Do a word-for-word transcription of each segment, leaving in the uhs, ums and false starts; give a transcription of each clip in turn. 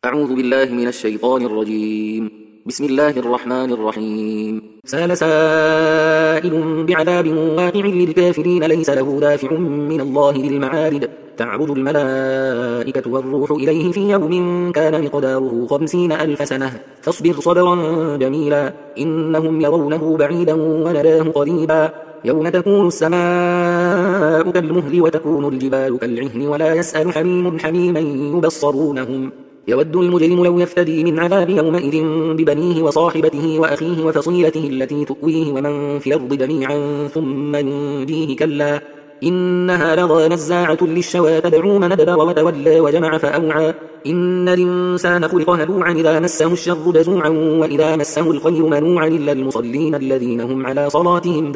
أعوذ بالله من الشيطان الرجيم. بسم الله الرحمن الرحيم. سأل سائل بعذاب واقع للكافرين ليس له دافع من الله ذي المعارج تعرج الملائكة والروح إليه في يوم كان مقداره خمسين ألف سنة فاصبر صبرا جميلا إنهم يرونه بعيدا ونراه قريبا يوم تكون السماء كالمهل وتكون الجبال كالعهن ولا يسأل حميم حميما يبصرونهم يود المجرم لو يفتدي من عذاب يومئذ ببنيه وصاحبته وأخيه وفصيلته التي تؤويه ومن في الأرض جميعا ثم ينجيه كلا إنها لظى نزاعة للشوى تدعو من أدبر وتولى وجمع فأوعى إن الإنسان خلق هلوعا إذا مسه الشر جزوعا وإذا مسه الخير منوعا إلا المصلين الذين هم على صلاتهم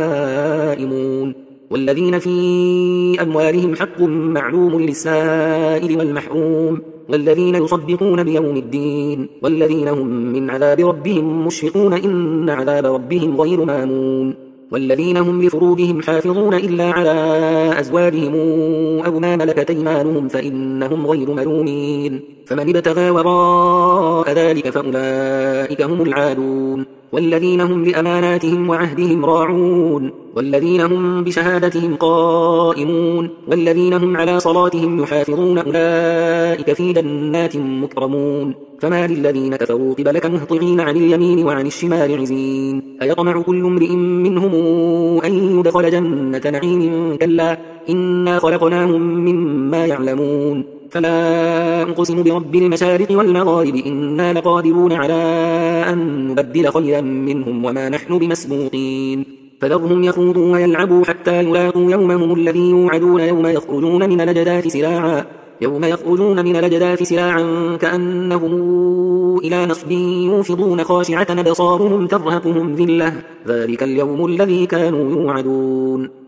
دائمون والذين في أموالهم حق معلوم للسائل والمحروم والذين يصدقون بيوم الدين والذين هم من عذاب ربهم مشفقون إن عذاب ربهم غير مامون والذين هم لفروجهم حافظون إلا على أزواجهم أو ما ملكت أيمانهم فإنهم غير ملومين فمن ابتغى وراء ذلك فأولئك هم العادون والذين هم لأماناتهم وعهدهم راعون والذين هم بشهادتهم قائمون والذين هم على صلاتهم يحافظون أولئك في جنات مكرمون فما للذين كفروا قبلك مهطعين عن اليمين وعن الشمال عزين أيطمع كل امرئ منهم أن يدخل جنة نعيم كلا إنا خلقناهم مما يعلمون فلا أقسم برب المشارق والمغارب إنا لقادرون على أن نبدل خيرا منهم وما نحن بمسبوقين فذرهم يخوضوا ويلعبوا حتى يلاقوا يومهم الذي يوعدون يوم يخرجون من الأجداث سراعا يوم يخرجون من الأجداث سراعا كأنهم إلى نصب يوفضون خاشعة أبصارهم ترهقهم ذلة ذلك اليوم الذي كانوا يوعدون